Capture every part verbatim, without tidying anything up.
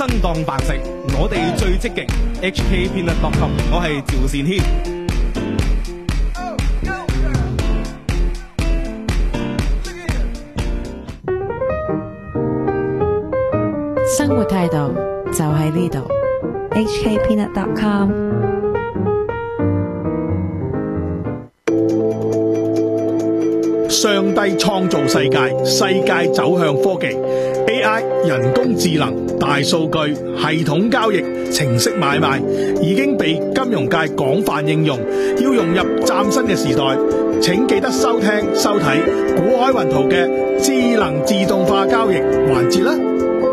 生當飯食，我哋最積極。H K Peanut dot com， 我係趙善軒。 生活態度就喺呢度。 H K Peanut dot com。 上帝創造世界，世界走向科技。A I 人工智能、大數據、系統交易、程式買賣已經被金融界廣泛應用，要融入嶄新嘅時代，請記得收聽收睇古海雲圖嘅智能自動化交易環節啦。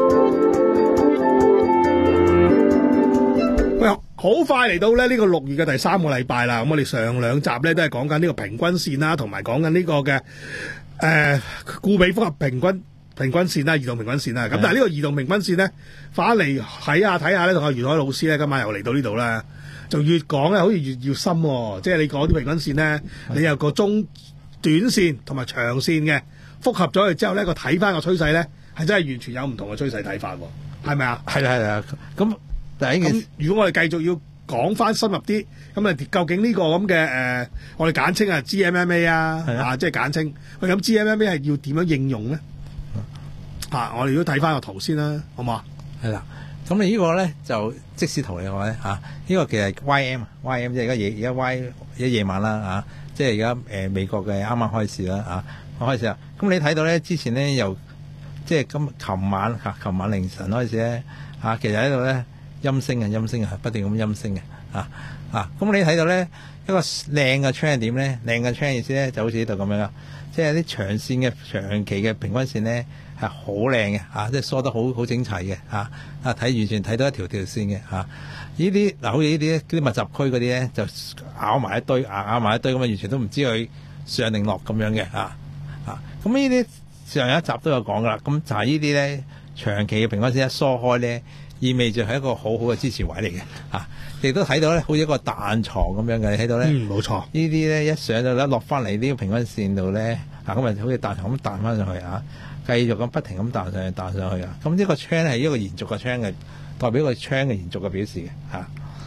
喂，好快嚟到咧呢個六月嘅第三個禮拜啦，咁我哋上兩集咧都係講緊呢個平均線啦，同埋講緊呢個嘅誒固比複合平均平均線啦，移動平均線啦。咁但係呢個移動平均線咧，翻嚟睇下睇下咧，同阿袁海老師咧今晚又嚟到呢度啦，就越講咧好似越要深喎。即係你講啲平均線咧，你有個中短線同埋長線嘅複合咗佢之後咧，個睇翻個趨勢咧係真係完全有唔同嘅趨勢睇法喎，係咪啊？ 係啦係啦，咁。 咁如果我哋繼續要講翻深入啲，咁啊究竟呢個咁嘅誒，我哋簡稱啊 G M M A 啊，啊即係簡稱。喂，咁 G M M A 係要點樣應用咧？啊，我哋都睇翻個圖先啦，好唔好啊？ 係啦，咁你呢個咧就即時圖嚟嘅話咧嚇，呢、這個其實 Y M，Y M 即係而家夜而家 Y 而家夜晚啦嚇，即係而家誒美國嘅啱啱開始啦嚇，開始啦。咁你睇到咧之前咧又即係今琴晚嚇，琴晚凌晨開始咧嚇，其實喺度咧。陰升啊，陰升啊，不斷咁陰升嘅啊啊！咁你睇到咧一個靚嘅 trend 點咧？靚嘅 trend 意思咧就好似呢度咁樣啦，即係啲長線嘅長期嘅平均線咧係好靚嘅啊，即係梳得好好整齊嘅啊啊！睇完全睇到一條條線嘅啊！呢啲嗱，好似呢啲啲密集區嗰啲咧就咬埋一堆，咬咬埋一堆咁啊，完全都唔知佢上定落咁樣嘅啊啊！咁呢啲上一集都有講噶啦，咁就係呢啲咧長期嘅平均線一梳開咧。意味住係一個好好嘅支持位嚟嘅，嚇！亦都睇到咧，好似一個彈床咁樣嘅，你睇到咧？ 嗯，冇錯。呢啲咧一上到咧落翻嚟呢個平均線度咧，嚇咁咪好似彈床咁彈翻上去啊！繼續咁不停咁彈上去，彈上去啊！咁呢個 trend 係一個延續嘅 trend 嘅，代表個 trend 嘅延續嘅表示嘅嚇。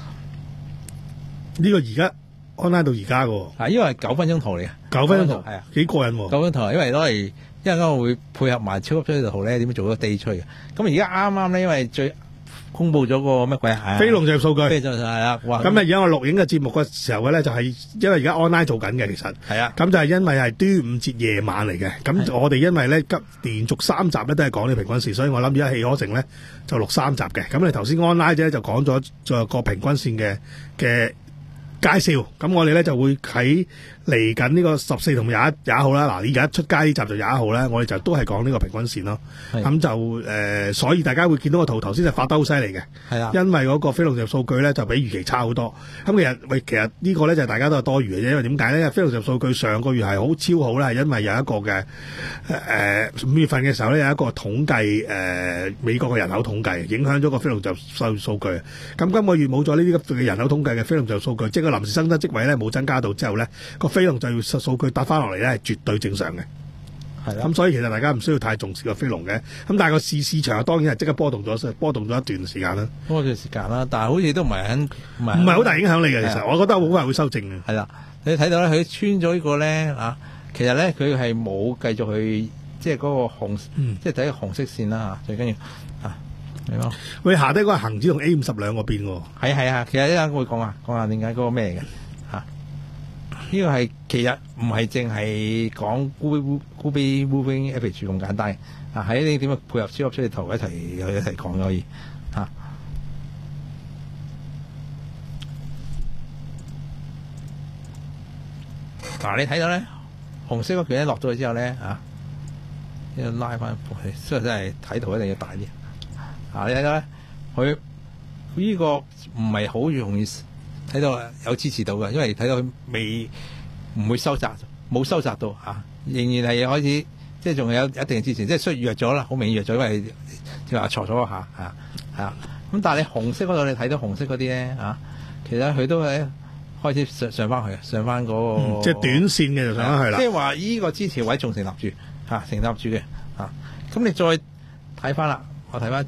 呢個而家 online 到而家嘅喎。 嗱，呢個係九分鐘圖嚟嘅， 九分鐘圖係啊， 幾過癮喎！ 九分鐘圖，因為攞嚟一陣間我會配合埋超級追圖咧，點樣做個 day trade嘅。咁而家啱啱咧，因為最公布咗個乜鬼啊？ 非農就業數據， 非農係啦。咁啊， 而家我錄影嘅節目嘅時候咧，就係因為而家 online 做緊嘅，其實係啊。咁就係因為係端午節夜晚嚟嘅。咁我哋因為咧急連續三集咧都係講呢個平均線，所以我諗而家氣可成咧就錄三集嘅。咁你頭先 online 啫就講咗咗個平均線嘅嘅介紹。咁我哋咧就會喺嚟緊呢個十四同廿一廿一號啦。嗱，而家出街呢集就廿一號咧，我哋就都係講呢個平均線咯。咁就誒、呃，所以大家會見到個圖頭先就發得好犀利嘅。係啊，因為嗰個非農就業數據咧就比預期差好多。咁其實喂，其實呢個咧就係大家都係多餘嘅啫。因為點解咧？因為非農就業數據上個月係好超好啦，係因為有一個嘅誒五月份嘅時候咧有一個統計誒、呃、美國嘅人口統計影響咗個非農就業數據。咁今個月冇咗呢啲嘅人口統計嘅非農就業數據，即係個臨時新增職位咧冇增加到之後咧個非農就業數據打翻落嚟咧係絕對正常嘅。係啦，咁所以其實大家唔需要太重視個非農嘅，咁但係個市市場當然係即刻波動咗，波動咗一段時間啦。 波段時間啦，但係好似都唔係很唔係唔係好大影響你嘅，其實我覺得好快會修正嘅。 係啦，你睇到咧，佢穿咗呢個咧啊，其實咧佢係冇繼續去即係嗰個紅，嗯、即係睇個紅色線啦嚇，最緊要啊，明冇？ 喂，下低嗰個恆指同 A 五十兩個邊喎？ 係係啊，其實一陣會講下講下點解嗰個咩嘅。呢、這個係其實唔係淨係講沽比 moving average 咁簡單啊！喺你點樣配合超級出嚟圖一齊一齊講可以嚇。嗱、啊，你睇到咧紅色嗰卷咧落咗去之後咧啊，一拉翻去，所以真係睇圖一定要大啲。啊，你睇到咧，佢呢個唔係好容易。睇到有支持到嘅，因為睇到佢未唔會收窄，冇收窄到啊，仍然係開始即係仲有一定嘅支持，即係雖然弱咗啦，好明顯弱咗，因為即係話挫咗下嚇嚇。咁但係你紅色嗰度你睇到紅色嗰啲咧啊，其實佢都係開始上上翻去，上翻嗰、嗰個、 嗯、即係短線嘅就上翻去啦。 即係話依個支持位仲成立住嚇、啊，成立住嘅嚇。咁、啊、你再睇翻啦，我睇翻超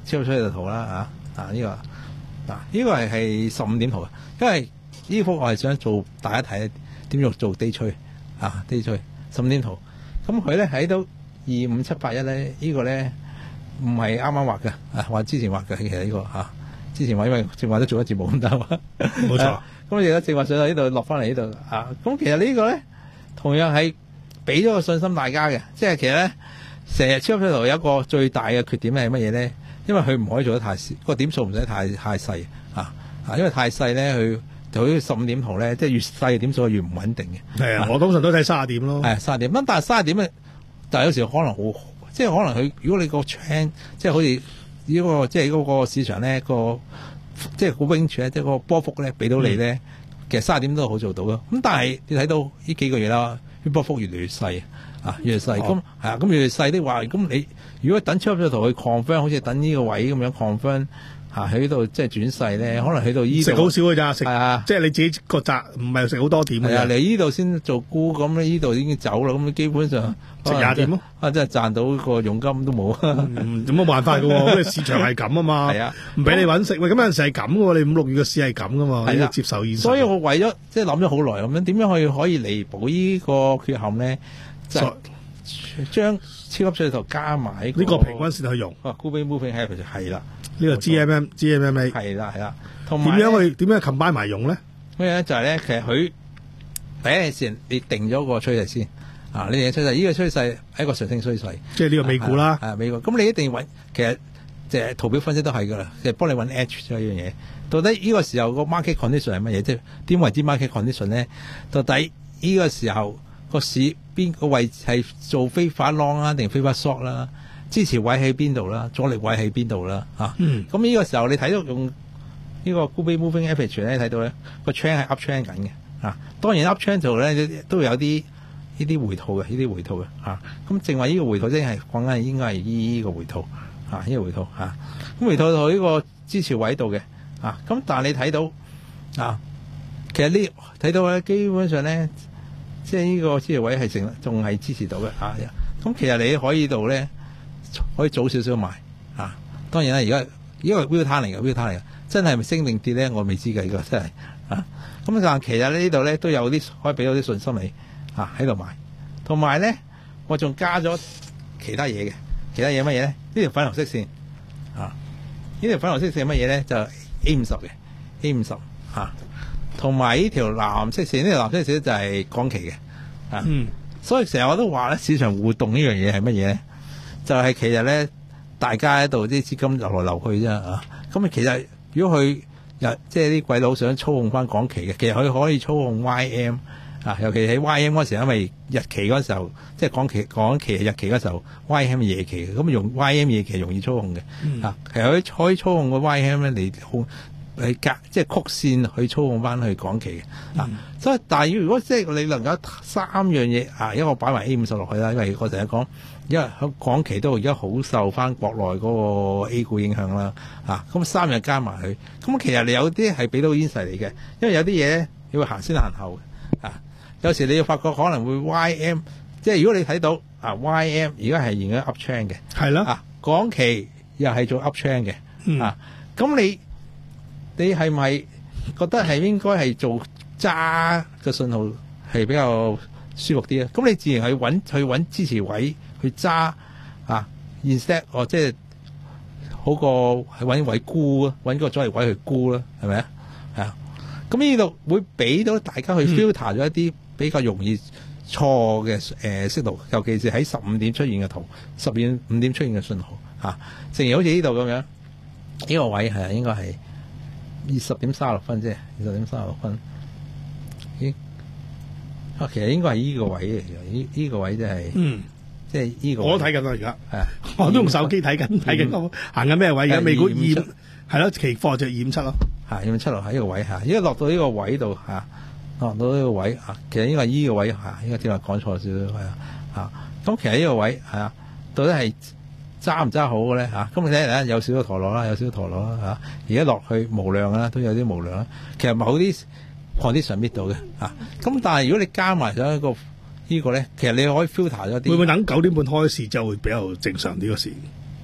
超出嘅圖啦啊啊呢、這個啊呢、這個係係十五點圖啊，因為呢幅我係想做大家睇點樣做 day trade啊 day trade 十五點圖，咁佢咧喺到二五七八一咧，呢個咧唔係啱啱畫嘅啊，話之前畫嘅其實呢、這個嚇、啊，之前話因為正話都做咗節目咁得嘛， 冇錯。 咁而家正話上到呢度落翻嚟呢度啊，咁其實呢個咧同樣係俾咗個信心大家嘅，即係其實咧成日超級圖有一個最大嘅缺點係乜嘢咧？因為佢唔可以做得太少，個點數唔使太太細啊啊，因為太細咧佢。就好似十五點圖咧，即係越細嘅點數越唔穩定嘅。係啊，我通常都睇卅點咯。 係卅點，咁但係卅點咧，但係有時可能好，即係可能佢如果你個 trend 即係好似呢個即係嗰個市場咧個即係個 range 咧，即係個波幅咧俾到你咧，嗯、其實卅點都好做到嘅。咁但係你睇到呢幾個月啦，啲波幅越嚟越細啊，越嚟越細。咁係啊，咁越嚟越細的話，咁你如果等超級圖去 confirm， 好似等呢個位咁樣 confirm。啊！喺度即係轉勢咧，可能喺度依度食好少嘅咋，食啊， 即係你自己個閘唔係食好多點嘅。 係啊，嚟依度先做沽，咁咧依度已經走啦，咁基本上食廿點咯。 啊，真係賺到個佣金都冇。 嗯，有冇辦法嘅喎？因為市場係咁啊嘛。係啊，唔俾你揾食。喂，咁有陣時係咁嘅喎，你五六月嘅市係咁噶嘛，你要接受現實。 所以我為咗即係諗咗好耐咁樣，點樣可以可以彌補依個缺陷咧？就係將超級水圖加埋呢個平均線去用。 啊 Grouping Moving Average 係啦。 呢個 G M M G M M A 係啦係啦， 同埋點樣去點樣 combine 埋用咧？ 咩咧？就係咧，其實佢第一線你定咗個趨勢先啊！你定趨勢，呢、這個趨勢係一個上升趨勢， 即係呢個美股啦。 係美股，咁你一定要揾，其實即係圖表分析都係噶啦，其實幫你揾 edge 呢樣嘢。到底呢個時候個 market condition 係乜嘢？即係點為之 market condition 咧？到底呢個時候個市邊個位置係做非法 long 啊，定非法 short 啦？支持位喺邊度啦？阻力位喺邊度啦？嚇、嗯，咁呢個時候你睇到用呢個 Grouping Moving Average 咧，睇到咧個 trend 係 up trend 緊嘅嚇。當然 up trend 做咧都有啲呢啲回吐嘅，呢啲回吐嘅嚇。咁正話呢個回吐即係講緊應該係呢個回吐嚇，呢、呢個回吐嚇。咁回吐到呢個支持位度嘅嚇。咁但係你睇到啊，其實呢睇到咧基本上咧，即係呢個支持位係成仲係支持到嘅嚇。咁其實你可以度咧。可以早少少買啊！當然啦，而家呢個 view time 嚟嘅 view time 嚟嘅，真係咪升定跌咧？我未知嘅呢個真係啊！咁但係其實呢度咧都有啲可以俾到啲信心你啊喺度買，同埋咧我仲加咗其他嘢嘅，其他嘢乜嘢咧？呢條粉紅色線啊，呢條粉紅色線乜嘢咧？就 A 五十嘅 A 五十啊，同埋呢條藍色線，呢條藍色線就係港期嘅啊。嗯，所以成日我都話咧，市場互動呢樣嘢係乜嘢咧？就係其實咧，大家喺度啲資金流來流去啫啊！咁其實如果佢又即係啲鬼佬想操控翻港期嘅，其實佢可以操控 Y M 啊，尤其喺 Y M 嗰時候，因為日期嗰時候即係港期港期日期嗰時候 ，Y M 夜期嘅，咁用 Y M 夜期容易操控嘅、嗯、啊。其實佢可以操控個 Y M 咧嚟控嚟隔即係曲線去操控翻去港期嘅啊。嗯、所以但係如果即係你能夠三樣嘢啊，因為我擺埋 A 五十落去啦，因為我成日講。因為喺港期都而家好受翻國內嗰個 A 股影響啦，啊，咁三日加埋去，咁其實你有啲係俾到 insight 嚟嘅，因為有啲嘢你會行先行後嘅，啊，有時你要發覺可能會 Y M， 即係如果你睇到啊 Y M 而家係現緊 up trend 嘅，係咯，啊，港期又係做 up trend 嘅，嗯、啊，咁你你係咪覺得係應該係做揸嘅信號係比較舒服啲咧？咁你自然去揾去揾支持位。去揸啊 instead 哦，即係好過去揾位沽啊，揾個阻力位去沽啦，係咪啊？係啊，咁呢度會俾到大家去 filter 咗一啲比較容易錯嘅誒息圖，尤其是喺十五點出現嘅圖，十點五點出現嘅信號嚇，正如好似呢度咁樣，呢、呢個位係啊應該係二十點三十六分啫，二十點三十六分。咦？啊，其實應該係呢個位嚟嘅，呢、呢、呢個位即係嗯。即係呢個，我都睇緊啦，而家係啊，我都用手機睇緊，睇緊行緊咩位？而家美股二係咯，期貨就二五七咯，係二五七落喺呢個位嚇，而家落到呢個位度嚇，落到呢個位嚇，其實應該係呢個位嚇，應該正話講錯少少係啊嚇。咁其實呢個位係啊，到底係揸唔揸好嘅咧嚇？咁你睇下有少少陀螺啦，有少少陀螺啦嚇。而家落去無量啦，都有啲無量啦。其實某啲 condition 搣到嘅嚇。咁但係如果你加埋咗一個呢個咧，其實你可以 filter 咗啲。會唔會等九點半開市就會比較正常啲個市？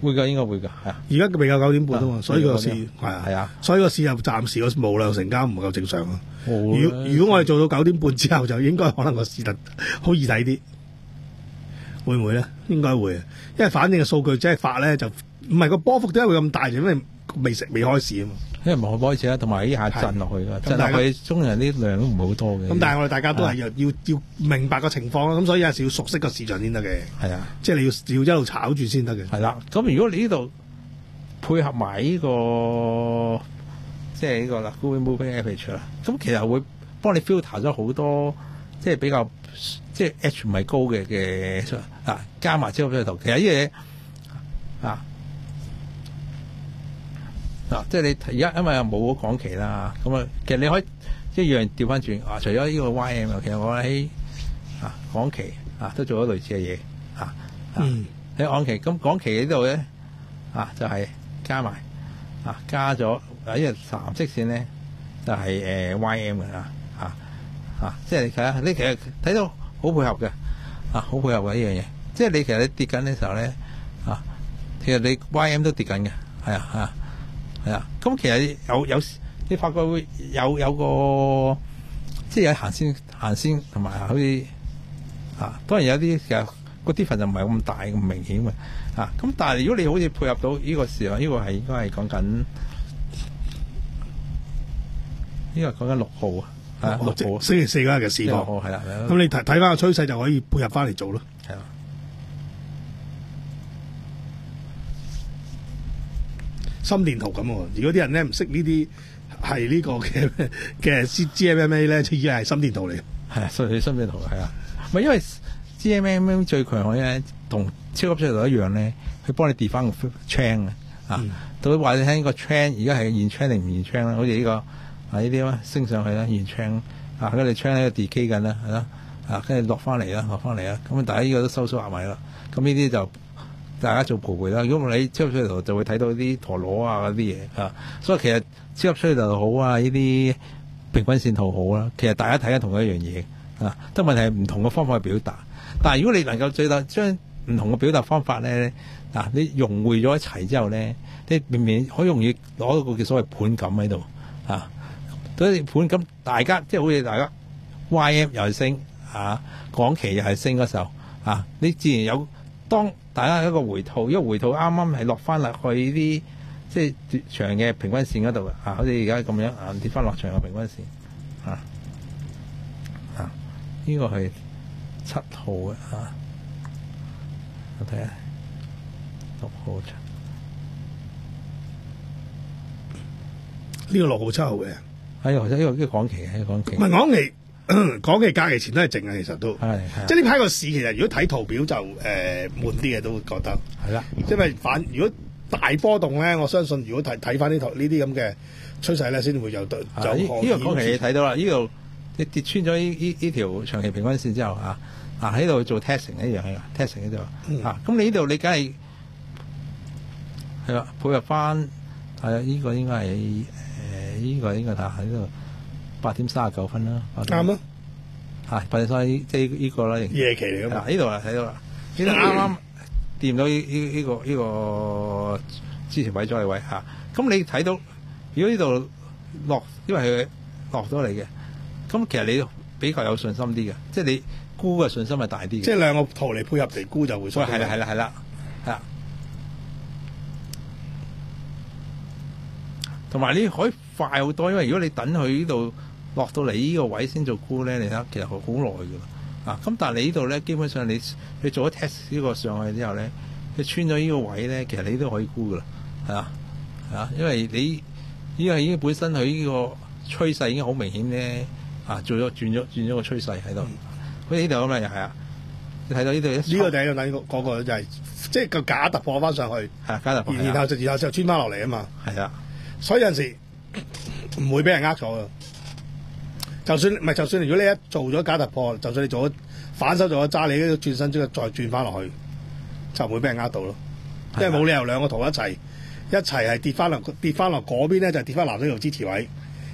會㗎，應該會㗎，係啊。 而家未夠九點半啊嘛， 啊所以個市未夠九係啊， 係啊所以個市又暫時個無量成交唔夠正常啊。 冇如啦如果我哋做到九點半之後，就應該可能個市特好易睇啲，會唔會咧？應該會啊，因為反正個數據即係發咧，就唔係個波幅點解會咁大，就因為未食未開市啊嘛。 因為冇開始啦，同埋呢下震落去㗎，震咁大家落去中人啲量都唔係好多嘅。 咁但係我哋大家都係啊要要要明白個情況啦，咁所以有陣時要熟悉個市場先得嘅， 係啊。 即係你要要一路炒住先得嘅。 係啦，咁如果你呢度配合埋呢、個即係呢個啦 Google Moving Average 啦，咁其實會幫你 filter 咗好多即係比較即係 H 唔係高嘅嘅啊，加埋超級水圖，其實呢嘢啊嗱，即係你而家因為冇港期啦，咁啊，其實你可以一樣調翻轉啊，除咗呢個 Y M， 其實我喺啊港期啊都做咗類似嘅嘢啊。 嗯， 喺港期，咁港期呢度咧啊，就係、加埋啊，加咗啊，因為藍色線咧就係、誒 Y M 嘅啊啊啊，即係你睇下，你其實睇到好配合嘅啊，好配合嘅呢樣嘢。即係你其實你跌緊嘅時候咧啊，其實你 Y M 都跌緊嘅，係啊啊係啊。咁其實有有你發覺會有有個即係有行先行先，同埋好似啊，當然有啲其實。個啲份就唔係咁大咁明顯嘅，啊咁但係如果你好似配合到呢個時候，呢、個係應該係講緊呢個講緊六號啊，係啊六號星期四嗰日嘅市六況， 號係啦， 咁你睇睇翻個趨勢就可以配合翻嚟做咯。 係啊， 心電圖咁喎，如果啲人咧唔識呢啲係呢個嘅嘅 G M M A 咧，就已經係心電圖嚟。 係啊，所以心電圖係啊，唔係因為 G M M A 最強嘅咧，同超級水圖一樣咧，佢幫你跌翻個 trend 啊，啊，到底話你聽個 trend 而家係現 trend 定唔現 trend 啦？好似呢個啊呢啲啊升上去啦，現 trend 啊，跟住 trend 喺度 decay 緊啦，係啦，啊跟住落翻嚟啦，落翻嚟啦，咁大家呢個都收縮壓埋啦，咁呢啲就大家做徘徊啦。如果唔係你超級水圖就會睇到啲陀螺啊嗰啲嘢啊，所以其實超級水圖好啊，呢啲平均線圖好啦，其實大家睇緊同一樣嘢啊，得問題係唔同嘅方法去表達。但係如果你能夠最大將唔同嘅表達方法咧，嗱你融匯咗一齊之後咧，你明明好容易攞到個叫所謂盤感喺度啊，所以盤感大家即係好似大家 Y M 又係升啊，港期又係升嗰時候啊，你自然有當大家有一個回吐，因為回吐啱啱係落翻落去啲即係長嘅平均線嗰度啊，好似而家咁樣啊跌翻落長嘅平均線啊啊，呢、個係七號嘅啊，我睇下六號七， 呢個六號七號嘅， 哎呀，呢個呢個港期嘅，呢個港期唔係港期港期假期前都係靜嘅，其實都。 係係即係呢排個市其實如果睇圖表就誒、呃、悶啲嘅，都會覺得。 係啦， 因為反如果大波動咧，我相信如果睇睇翻呢圖呢啲咁嘅趨勢咧，先會有對啊呢呢個港期你睇到啦，呢度你跌穿咗呢呢呢條長期平均線之後啊啊喺度做 testing 一樣係 testing 喺度啊，咁你呢度你梗係係啦，配合翻係啊，呢個應該係誒呢個應該睇下喺度八點三十九分啦， 啱啊， 嚇八點三即係呢個啦， 夜期嚟㗎嘛啊。呢度啊睇到啦，呢度啱啱掂到呢呢呢個呢個支持位阻力位嚇，咁你睇到如果呢度落，因為佢落咗嚟嘅，咁其實你比較有信心啲嘅，即係你估嘅信心係大啲嘅。 即係兩個圖嚟配合嚟估就會喂，係啦係啦係啦，係啦。同埋你可以快好多，因為如果你等佢呢度落到嚟呢個位先做估咧，你睇其實好耐㗎啦。啊，咁但係你呢度咧，基本上你你做咗 test 呢個上去之後咧，你穿咗呢個位咧，其實你都可以估㗎啦，係啊，係啊，因為你呢個已經本身佢呢個趨勢已經好明顯咧，啊，做咗轉咗轉咗個趨勢喺度。好似呢度咁啊，又係啊，你睇到呢度呢個第一個等嗰個就係即係個假突破翻上去， 係加突破， 然後就然後就穿翻落嚟啊嘛。 係啊， 所以有陣時唔會俾人呃咗㗎。就算唔係，就算如果你一做咗假突破，就算你做咗反手做咗揸，你都轉身之後再轉翻落去，就唔會俾人呃到咯。因為冇理由兩個圖一齊一齊係跌翻落跌翻落嗰邊咧，就係跌翻藍色條支持位，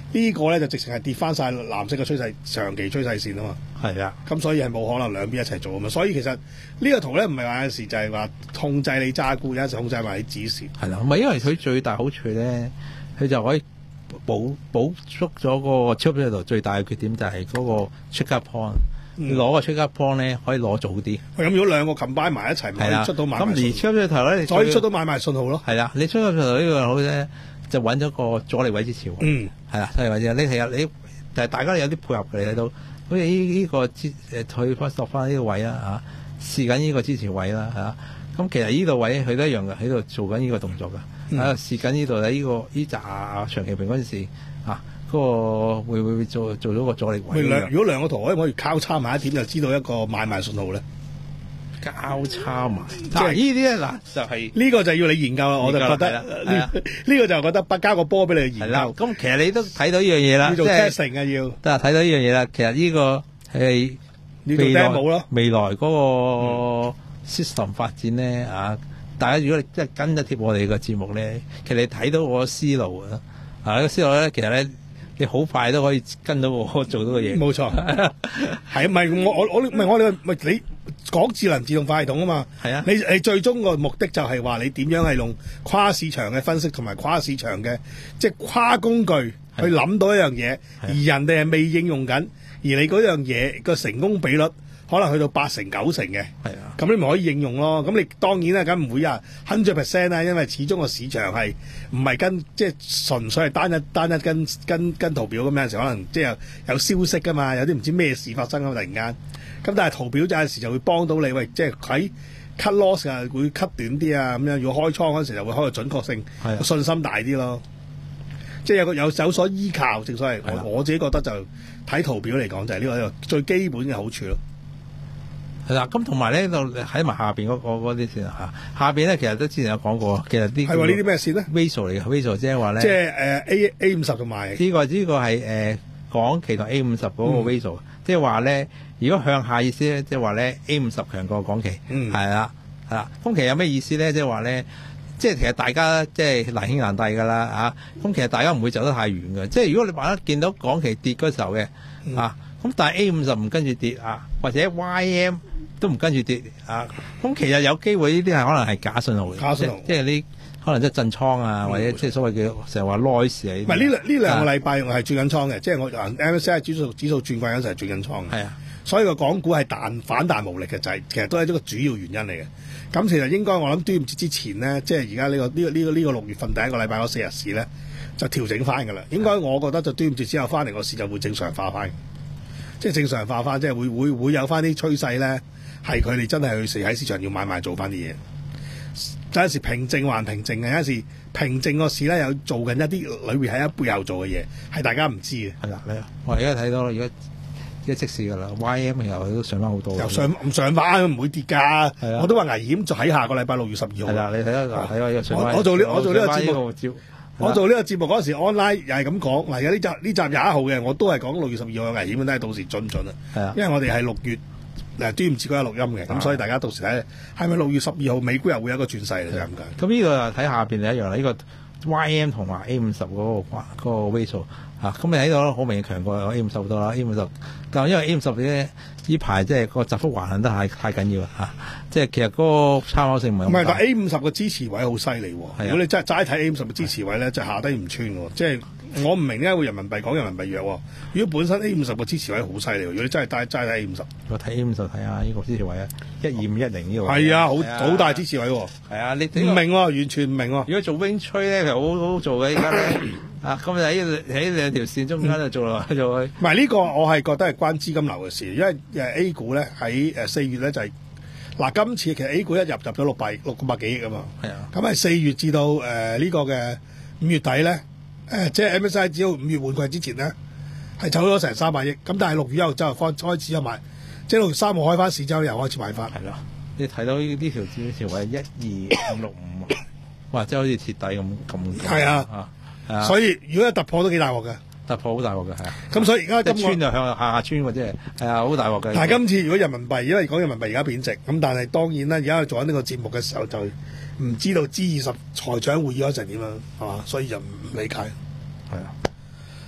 呢個咧就直情係跌翻晒藍色嘅趨勢長期趨勢線啊嘛。 係啊， 咁所以係冇可能兩邊一齊做啊嘛。所以其實呢個圖咧唔係話有時就係話控制你揸股，有時控制埋你指示。 係啦，唔係因為佢最大好處咧，佢就可以補補足咗個超級圖最大嘅缺點就係嗰個 trigger point。 嗯攞個 trigger point 咧可以攞早啲。 喂，咁如果兩個 combine 埋一齊，咪可以出到買賣咁而信號。 超級圖咧， 可以出到買賣信號咯。 係啦，你超級圖呢個好咧，就揾咗個阻力位支持位。 嗯， 係啦，阻力位置。你其實你但係大家有啲配合嘅，你睇到好似呢呢個支誒退翻落翻呢個位啦嚇，試緊呢個支持位啦嚇。咁其實呢度位佢都一樣嘅，喺度做緊呢個動作嘅，喺度試緊呢度咧呢個呢紮長期平均線啊。嗰個會唔會做做咗個阻力位？ 兩如果兩個圖可唔可以交叉埋一點，就知道一個買賣信號咧？ 交叉埋， 即係呢啲咧嗱，就係呢個就要你研究啦。我就覺得呢呢個就覺得不交個波俾你研究。 咁其實你都睇到呢樣嘢啦， 要做即係 testing 啊要。 得睇到呢樣嘢啦。其實呢個係未來咯， 未來嗰個 system 發展咧啊！大家如果你真係跟得貼我哋個節目咧，其實你睇到我個思路啊，啊個思路咧，其實咧。你好快都可以跟到我做到嘅嘢， 冇錯，係唔係我我我唔係我哋咪你講智能自動化系統啊嘛， 係啊， 你你最終個目的就係話你點樣係用跨市場嘅分析同埋跨市場嘅即係跨工具去諗到一樣嘢，而人哋係未應用緊，而你嗰樣嘢個成功比率可能去到八成九成嘅， 係啊， 咁你咪可以應用咯。咁你當然啦，梗唔會啊 hundred percent 啦，因為始終個市場係唔係跟即係純粹係單一單一跟跟跟圖表咁，有陣時可能即係有消息噶嘛，有啲唔知咩事發生咁突然間。咁但係圖表就有陣時就會幫到你，喂，即係喺 cut loss 啊，會 cut 短啲啊，咁樣如果開倉嗰陣時就會開個準確性、個信心大啲咯。即係有個有有所依靠，正所謂我我自己覺得就睇圖表嚟講就係呢個一個最基本嘅好處咯。 係啦，咁同埋咧就喺埋下邊嗰個嗰啲線啊，下邊咧其實都之前有講過，其實啲係喎呢啲咩線咧 ？Visual 嚟嘅 Visual 即係話咧， 即係誒 A A 五十同埋呢個呢個係誒港期同 A 五十嗰個 Visual，即係話咧，如果向下意思咧，即係話咧 A 五十強過港期， 嗯， 係啦係啦。咁其實有咩意思咧？即係話咧，即係其實大家即係難兄難弟㗎啦啊！咁其實大家唔會走得太遠嘅，即係如果你萬一見到港期跌嗰時候嘅啊，咁但係 A 五十唔跟住跌啊，或者 Y M。都唔跟住跌啊！咁其實有機會呢啲係可能係假信號嘅， 假信號即係啲可能即係震倉啊，或者即係所謂嘅成日話 noise 啊。 唔係呢兩呢兩個禮拜我係轉緊倉嘅，即係我 M S C I 指數指數轉貴嗰陣係轉緊倉嘅。 係啊， 所以個港股係彈反彈無力嘅，就係其實都係一個主要原因嚟嘅。咁其實應該我諗端午節之前呢，即係而家呢個呢個呢個呢個六月份第一個禮拜嗰四日市咧，就調整翻㗎啦。應該我覺得就端午節之後翻嚟個市就會正常化翻，即係正常化翻，即係會會會有翻啲趨勢咧。係佢哋真係去喺市場要買賣做翻啲嘢，有陣時平靜還平靜嘅，有陣時平靜個市咧有做緊一啲裏邊喺一背後做嘅嘢，係大家唔知嘅。 係啦，我而家睇到啦，而家而家即時㗎啦 ，Y M 又都上翻好多， 又上唔上翻唔會跌㗎。我都話危險，就喺下個禮拜六月十二號。 係啦，你睇下睇下呢個上我做呢我做呢個節目，我做呢個節目嗰時 online 又係咁講。嗱，而家呢集呢集廿一號嘅，我都係講六月十二號有危險嘅，睇到時準唔準啊？ 係啊， 因為我哋係六月。誒端午節嗰日錄音嘅，咁所以大家到時睇係咪六月十二號美股又會有一個轉勢嚟就咁解。 咁呢個睇下邊就一樣啦，呢、這個 Y M 同埋 A 五十嗰個嗰、那個 ratio 嚇，咁你睇到好明顯強過 A 五十好多啦 ，A 五十，但係因為 A 五十咧呢排即係個窄幅橫行得太太緊要啦嚇，即係其實嗰個參考性唔係咁大。唔係， 但 A 五十嘅支持位好犀利喎。如果你真係齋睇 A 五十嘅支持位咧，就下低唔穿喎，即係。我唔明點解會人民幣講人民幣弱喎？如果本身 A 五十個支持位好犀利，如果你真係齋齋睇 A 五十， 我睇 A 五十睇下呢個支持位啊，一二五一零呢個係啊，好好大支持位喎。 係啊，你唔明喎，完全唔明喎。 如果做 wing trade 咧，其實好好做嘅，而家咧啊，咁就喺喺兩條線中間就做落去做去。 唔係呢個，我係覺得係關資金流嘅事，因為誒 A 股咧喺誒四月咧就係、是、嗱，今次其實 A 股一入入咗六百六百幾億啊嘛。係啊。咁係四月至到誒呢、呃這個嘅五月底咧。誒，即係 M S C I 只要五月換季之前咧，係走咗成三百億。咁但係六月一號之後開開始有買，即係六月三號開翻市之後又開始買翻。係咯，你睇到呢呢條呢條位一二五六五，哇！即係好似鐵底咁咁。係啊，啊，所以如果一突破都幾大鑊嘅，突破好大鑊嘅係啊。咁所以而家今穿就向下下穿嘅，即係係啊，好大鑊嘅。但係今次如果人民幣，因為講人民幣而家貶值，咁但係當然啦，而家做緊呢個節目嘅時候就。唔知道 G 二十財長會議嗰陣點樣係嘛，所以就唔理解。係啊，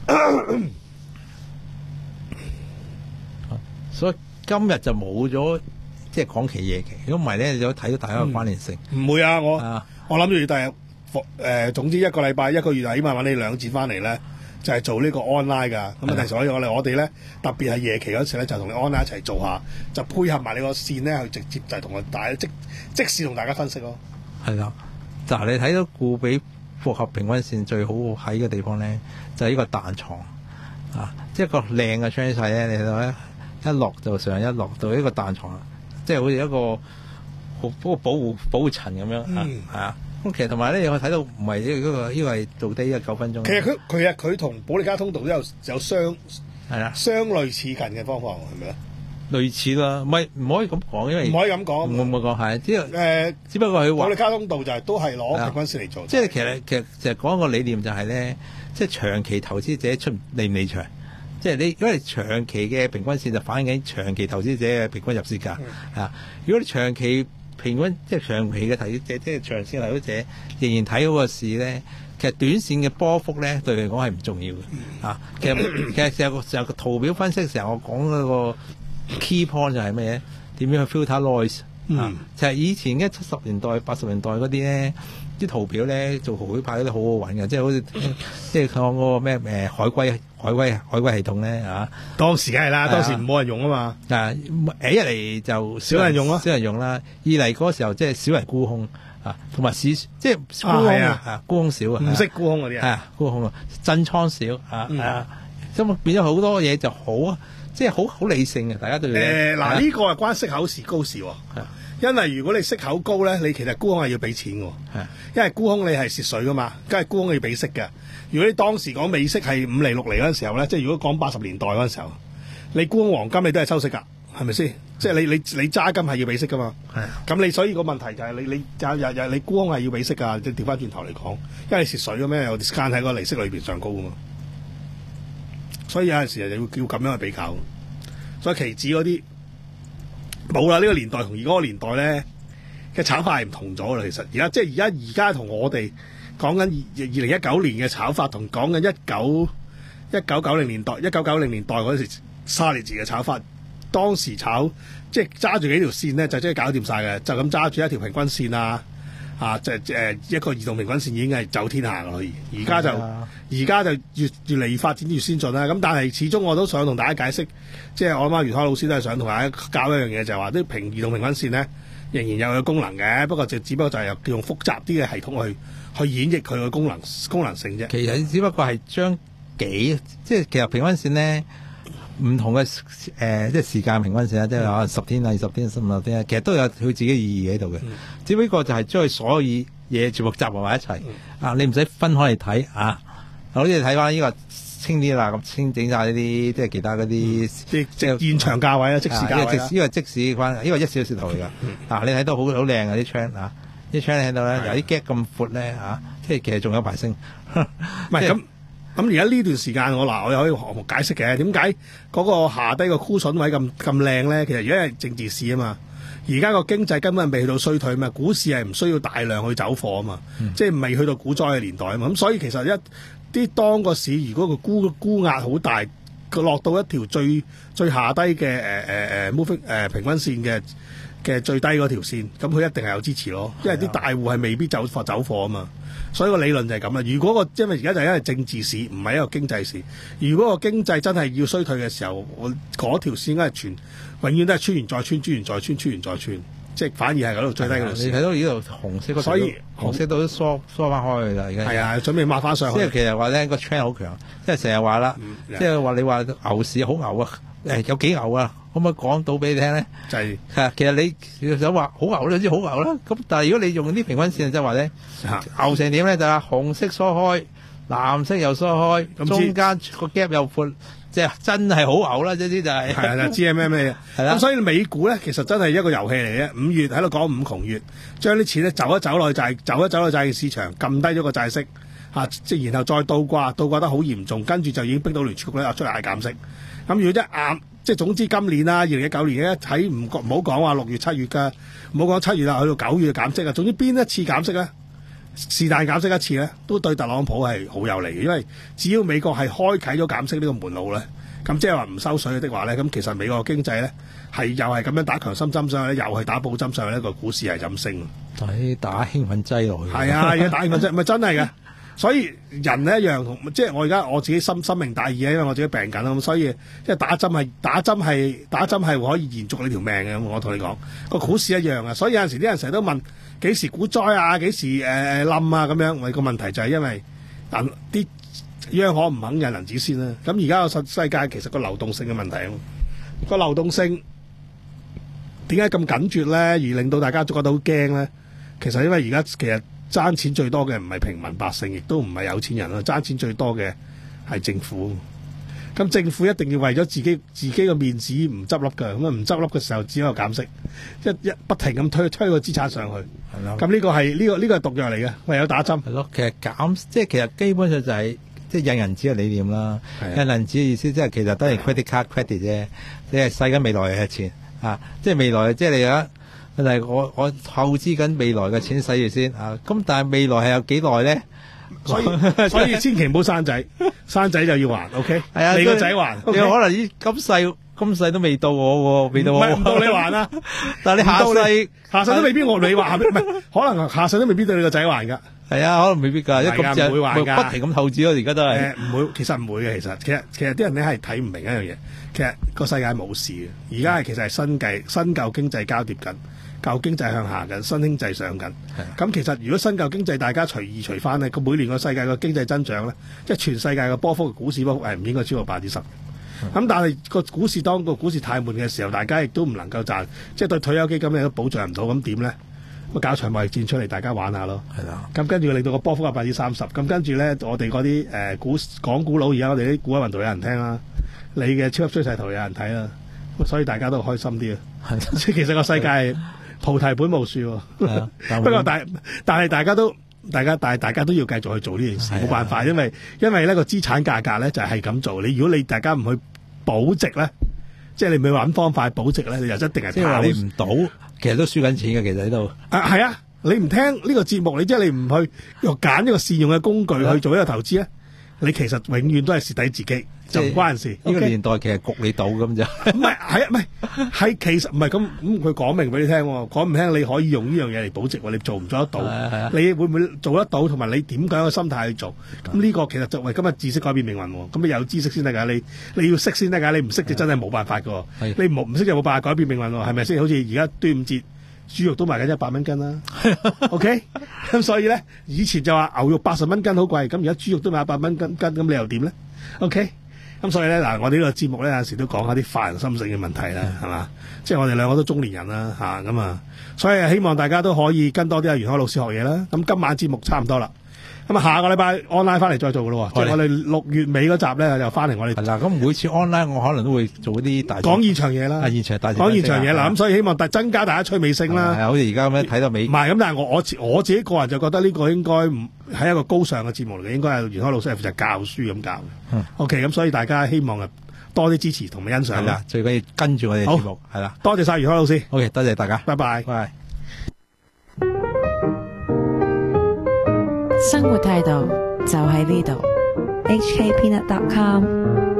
所以今日就冇咗即係港期夜期，如果唔係咧，你就睇到大家嘅關聯性。 唔會啊！我啊， 我諗住第日誒、呃，總之一個禮拜一個月起碼揾你兩節翻嚟咧，就係、是、做呢個 online 㗎。咁啊，第時我哋我哋咧特別係夜期嗰時咧，就同你 online 一齊做下，就配合埋你個線咧，去直接就同大家即即時同大家分析咯。係啦，嗱，你睇到固比複合平均線最好喺嘅地方咧，就係、是、呢個彈床啊，即係個靚嘅趨勢咧，你睇到咧一落就上，一落到呢個彈床，即係好似一個好嗰個保護保護層咁樣啊，係、嗯、啊。咁其實同埋咧，我睇到唔係呢個呢個係做低一九分鐘。 其實佢佢啊佢同保利加通道都有有相係啦， 相類似近嘅方法係咪咧？ 類似啦，唔係唔可以咁講，因為唔可以咁講。 唔冇講係，即係誒， 只不過佢話保利加通道就係、是、都係攞平均線嚟做。 即係其實其實其實講個理念就係咧，即係長期投資者出離唔離場。即係你，因為長期嘅平均線就反映緊長期投資者嘅平均入市價啊、嗯。如果你長期平均即係長期嘅投資者，即係長線投資者仍然睇好個市咧，其實短線嘅波幅咧對佢嚟講係唔重要嘅、嗯、啊。其實其實成個成個圖表分析成日我講嗰個 key point 就係咩咧？點樣去 filter noise 啊？嗯、就係以前嘅七十年代、八十年代嗰啲咧。啲圖表咧做圖表派嗰啲好好揾嘅，即係好似即係講嗰個咩誒海龜海龜海龜系統咧啊！ 當時梗係啦，當時唔冇人用啊嘛。 啊誒一嚟就少人用咯， 少人用啦。二嚟嗰個時候即係少人沽空啊，同埋市即係沽空啊，沽空少啊， 唔識沽空嗰啲啊，沽空啊，震倉少啊啊，咁變咗好多嘢就好啊，即係好好理性嘅，大家對誒嗱呢個係關息口時高時喎。因為如果你息口高咧，你其實沽空係要俾錢嘅，因為沽空你係蝕水噶嘛，梗係沽空要俾息嘅。如果你當時講美息係五厘六厘嗰陣時候咧，即係如果講八十年代嗰陣時候，你沽空黃金你都係收息㗎，係咪先？即係你你你揸金係要俾息㗎嘛。咁你所以個問題就係你你有有有你沽空係要俾息㗎，即係調翻轉頭嚟講，因為你蝕水嘅咩？有啲間喺個利息裏邊上高㗎嘛。所以有陣時就要叫咁樣去比較。所以期指嗰啲。冇啦！呢、這個年代同而家個年代咧嘅炒法係唔同咗啦。其實而家即係而家而家同我哋講緊二二零一九年嘅炒法，同講緊一九一九九零年代一九九零年代嗰時沙利治嘅炒法，當時炒即係揸住幾條線咧，就即係搞掂晒嘅，就咁揸住一條平均線啊，啊，即係誒一個移動平均線已經係走天下噶啦。而家就而家就越越嚟越發展越先進啦。咁但係始終我都想同大家解釋。即係我諗阿袁開老師都係想同大家教一樣嘢，就係話啲平移動平均線咧，仍然有個功能嘅，不過就只不過就係用複雜啲嘅系統去去演繹佢個功能功能性啫。 其實只不過係將幾即係其實平均線咧唔同嘅誒、呃、即係時間平均線啊，即係可能十天啊、二十天、十五天啊，其實都有佢自己嘅意義喺度嘅。嗯、只不過就係將佢所有嘢全部集合埋一齊、嗯、啊，你唔使分開嚟睇啊。好似睇翻呢個。清啲啦，咁清整晒呢啲，即係其他嗰啲、嗯，即係現場價位啊，即時價位啦。呢個即時翻，呢個一小時圖嚟噶。嗱，你睇到好好靚啊啲窗啊，啲窗你睇到咧，有啲 gap 咁闊咧嚇，即係其實仲有排升。 唔係咁咁，而家呢段時間我嗱，我又可以項目解釋嘅，點解嗰個下低個箍筍位咁咁靚咧？其實而家係政治市啊嘛，而家個經濟根本未去到衰退啊嘛，股市係唔需要大量去走貨啊嘛，嗯、即係未去到股災嘅年代啊嘛，咁所以其實一啲當個市如果個沽沽壓好大，佢落到一條最最下低嘅誒誒誒 moving 誒平均線嘅嘅最低嗰條線，咁佢一定係有支持咯。因為啲大戶係未必走貨走貨啊嘛，所以個理論就係咁啦。如果個因為而家就係因為政治市，唔係一個經濟市。如果個經濟真係要衰退嘅時候，我嗰條線應該係全永遠都係穿完再穿，穿完再穿，穿完再穿。即係反而係嗰度最低嗰度。你睇到呢度紅色嗰度，所以紅色都疏疏翻開去啦，而家係啊，準備抹翻上去。 即係其實話咧個 trend 好強，即係成日話啦，即係話你話牛市好牛啊，誒有幾牛啊？可唔可以講到俾你聽咧？就係、係、其實你想話好牛咧，知好牛啦。咁但係如果你用啲平均線，即係話咧牛成點咧？就係、係、紅色疏開，藍色又疏開，中間個 gap 又闊。即係真係好牛啦！即係就係係啦，知係咩咩嘢？係啦。咁所以美股咧，其實真係一個遊戲嚟嘅。五月喺度講五窮月，將啲錢咧走一走落去債，走一走落去債券市場，撳低咗個債息嚇，即、啊、係然後再倒掛，倒掛得好嚴重，跟住就已經逼到聯儲局咧出嚟嗌減息。咁如果一啱，即係總之今年啦，二零一九年咧睇唔唔好講話六月七月㗎，唔好講七月啦，去到九月就減息啊。總之邊一次減息咧， 是但減息一次咧，都對特朗普係好有利嘅，因為只要美國係開啟咗減息呢個門路咧，咁即係話唔收水的話咧，咁其實美國經濟咧係又係咁樣打強心針上去咧，又係打保針上去咧，個股市係咁升。 睇打興奮劑落去。 係啊，而家打興奮劑，咪真係嘅。所以人咧一樣同，即係我而家我自己心心明大義啊，因為我自己病緊啦，咁所以即係打針係打針係打針係可以延續你條命嘅。咁我同你講個股市一樣啊，所以有陣時啲人成日都問幾時股災啊，幾時誒誒冧啊咁樣。我個問題就係因為嗱啲央行唔肯印銀紙先啦。咁而家個世世界其實個流動性嘅問題啊，個流動性點解咁緊絕咧，而令到大家都覺得好驚咧？其實因為而家其實爭錢最多嘅唔係平民百姓，亦都唔係有錢人啦，爭錢最多嘅係政府。咁政府一定要為咗自己自己嘅面子唔執笠㗎，咁啊唔執笠嘅時候只有減息，一一不停咁推推個資產上去。 係咯。 咁呢個係呢個呢個係毒藥嚟嘅，唯有打針。 係咯，其實減即係其實基本上就係、是、即係印銀紙嘅理念啦。印銀紙嘅意思即係其實都係 credit card credit 啫，你係使緊未來嘅錢啊！即係未來即係你而家。但係我我透支緊未來嘅錢使住先啊！咁但係未來係有幾耐咧？ 所以所以千祈唔好生仔，生仔就要還。O K， 係啊， 你個仔還， 你可能依今世今世都未到我喎，未到我。 唔係唔到你還啦， 但係你下世下世都未必我你還，唔係可能下世都未必對你個仔還㗎。 係啊，可能未必㗎，一咁就唔會還㗎， 不停咁透支咯。而家都係誒唔會，其實唔會嘅。其實其實其實啲人咧係睇唔明一樣嘢，其實個世界冇事嘅。而家係其實係新計新舊經濟交疊緊。舊經濟向下緊，新經濟上緊。咁其實如果新舊經濟大家隨意除翻咧，個每年個世界個經濟增長咧，即係全世界嘅波幅嘅股市波幅係唔應該超過百分之十。咁、嗯、但係個股市當個股市太悶嘅時候，大家亦都唔能夠賺，即係對退休基金咧都保障唔到，咁點咧？咁搞場貿易戰出嚟，大家玩下咯。係啦。咁跟住令到個波幅係百分之三十。咁跟住咧，我哋嗰啲誒股港股佬而家我哋啲股海運動有人聽啦，你嘅超級趨勢圖有人睇啦，所以大家都開心啲啊。即係其實個世界係菩提本無樹喎，不過但但係大家都大家但係大家都要繼續去做呢件事，冇辦法，因為因為呢個資產價格咧就係咁做。你如果你大家唔去保值咧，即係你唔去揾方法保值咧，你就一定係即係話你唔賭，其實都輸緊錢嘅。其實喺度啊，係啊，你唔聽呢個節目，你即係你唔去又揀一個善用嘅工具去做一個投資咧，你其實永遠都係蝕底自己。就唔關事。呢個年代其實焗你賭咁就唔係係啊，唔係係其實唔係咁咁，佢講明俾你聽喎，講唔聽你可以用呢樣嘢嚟保值喎，你做唔做得到？你會唔會做得到？同埋你點樣嘅心態去做？咁呢個其實作為今日知識改變命運喎，咁你有知識先得㗎，你你要識先得㗎，你唔識就真係冇辦法㗎。你冇唔識就冇辦法改變命運喎，係咪先？好似而家端午節豬肉都賣緊一百蚊斤啦，OK？咁所以咧，以前就話牛肉八十蚊斤好貴，咁而家豬肉都賣一百蚊斤斤，咁你又點咧 ？OK？咁所以咧嗱，我哋呢個節目咧有陣時都講下啲發人心性嘅問題啦，係嘛？即係我哋兩個都中年人啦，嚇咁啊，所以希望大家都可以跟多啲阿袁海老師學嘢啦。咁今晚節目差唔多啦，咁啊下個禮拜 online 翻嚟再做噶咯喎，即係我哋六月尾嗰集咧又翻嚟我哋。嗱，咁每次 online 我可能都會做啲大講現場嘢啦，現場大講現場嘢啦。咁所以希望大增加大家趣味性啦。係好似而家咁樣睇到尾。唔係咁，但係我我我自己個人就覺得呢個應該唔係一個高尚嘅節目嚟嘅，應該係袁海老師係負責教書咁教嘅。嗯、OK，咁所以大家希望啊多啲支持同埋欣賞啦，最緊要跟住我哋節目係啦。多謝晒袁海老師。OK， 多謝大家，拜拜，拜拜。 生活態度就喺呢度。 H K Peanut dot com